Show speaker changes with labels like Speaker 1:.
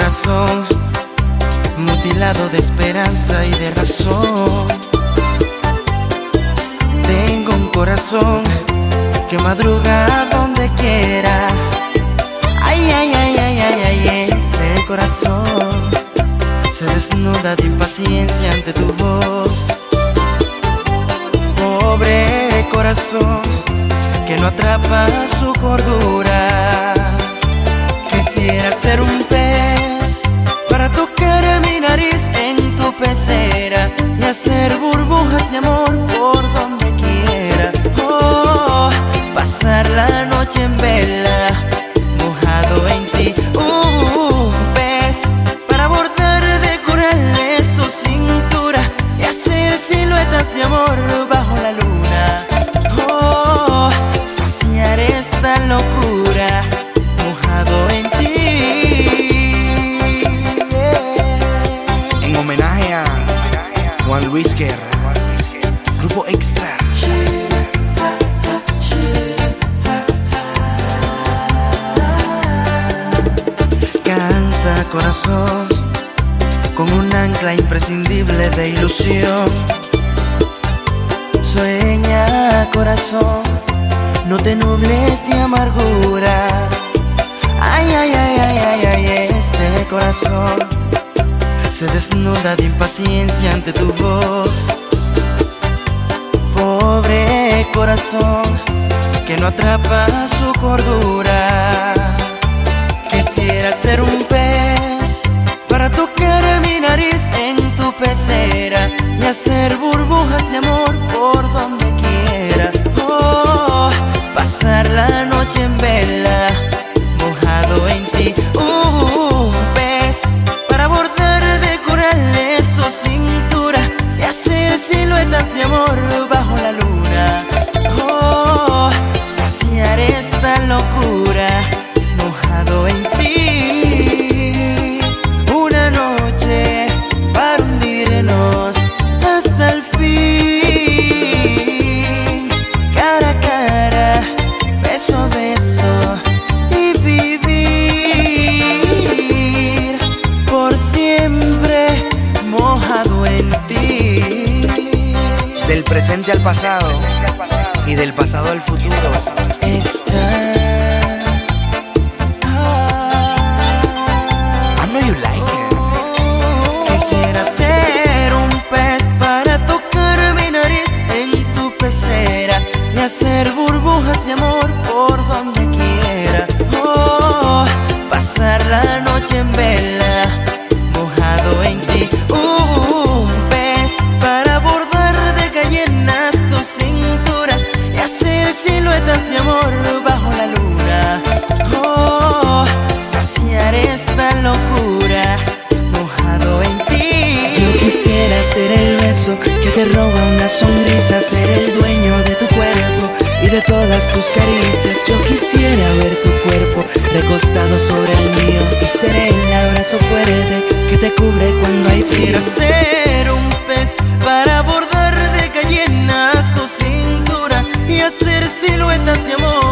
Speaker 1: corazón mutilado de esperanza y de razón. Tengo un corazón que madruga donde quiera. Ay, ay, ay, ay, ay, ay, ese corazón se desnuda de impaciencia ante tu voz. Pobre corazón que no atrapa su cordura. Quisiera ser un pez para tocar mi nariz en tu pecera y hacer burbujas de amor por donde quiera. Oh, pasar la noche en vela, mojado en ti. Un pez para bordar de corales tu cintura y hacer siluetas de amor bajo la luna. Oh, saciar esta locura, mojado en ti.
Speaker 2: En homenaje a Juan Luis Guerra, Grupo Extra.
Speaker 1: Canta corazón con un ancla imprescindible de ilusión. Sueña corazón, no te nubles de amargura. Ay, ay, ay, ay, ay, ay, este corazón se desnuda de impaciencia ante tu voz. Pobre corazón que no atrapa su cordura. Quisiera ser un pez para tocar mi nariz en tu pecera y hacer burbujas de amor por donde quiera. Oh, pasar la noche en vela, mojado en ti. Un pez para bordar de corales tu cintura y hacer siluetas de amor bajo la luna. Oh, saciar esta locura, mojado en ti. Una noche para hundirnos hasta el fin, cara a cara, beso a beso, y vivir por siempre mojado en ti.
Speaker 2: Del presente al pasado y del pasado al futuro.
Speaker 1: Extra.
Speaker 2: I know you like it.
Speaker 1: Quisiera ser un pez para tocar mi nariz en tu pecera y hacer burbujas de amor por donde quiera. Oh, pasar la noche en vela, mojado en ti. Un pez para bordar de gallinas tu cintura y hacer siluetas de amor bajo la luna. Oh, saciar esta locura, mojado en ti.
Speaker 3: Yo quisiera ser el beso que te roba una sonrisa, ser el dueño de tu cuerpo y de todas tus caricias. Yo quisiera ver tu cuerpo recostado sobre el mío y ser el abrazo fuerte que te cubre cuando hay frío.
Speaker 1: Quisiera ser un pez para bordar de gallinas tu cintura y hacer siluetas de amor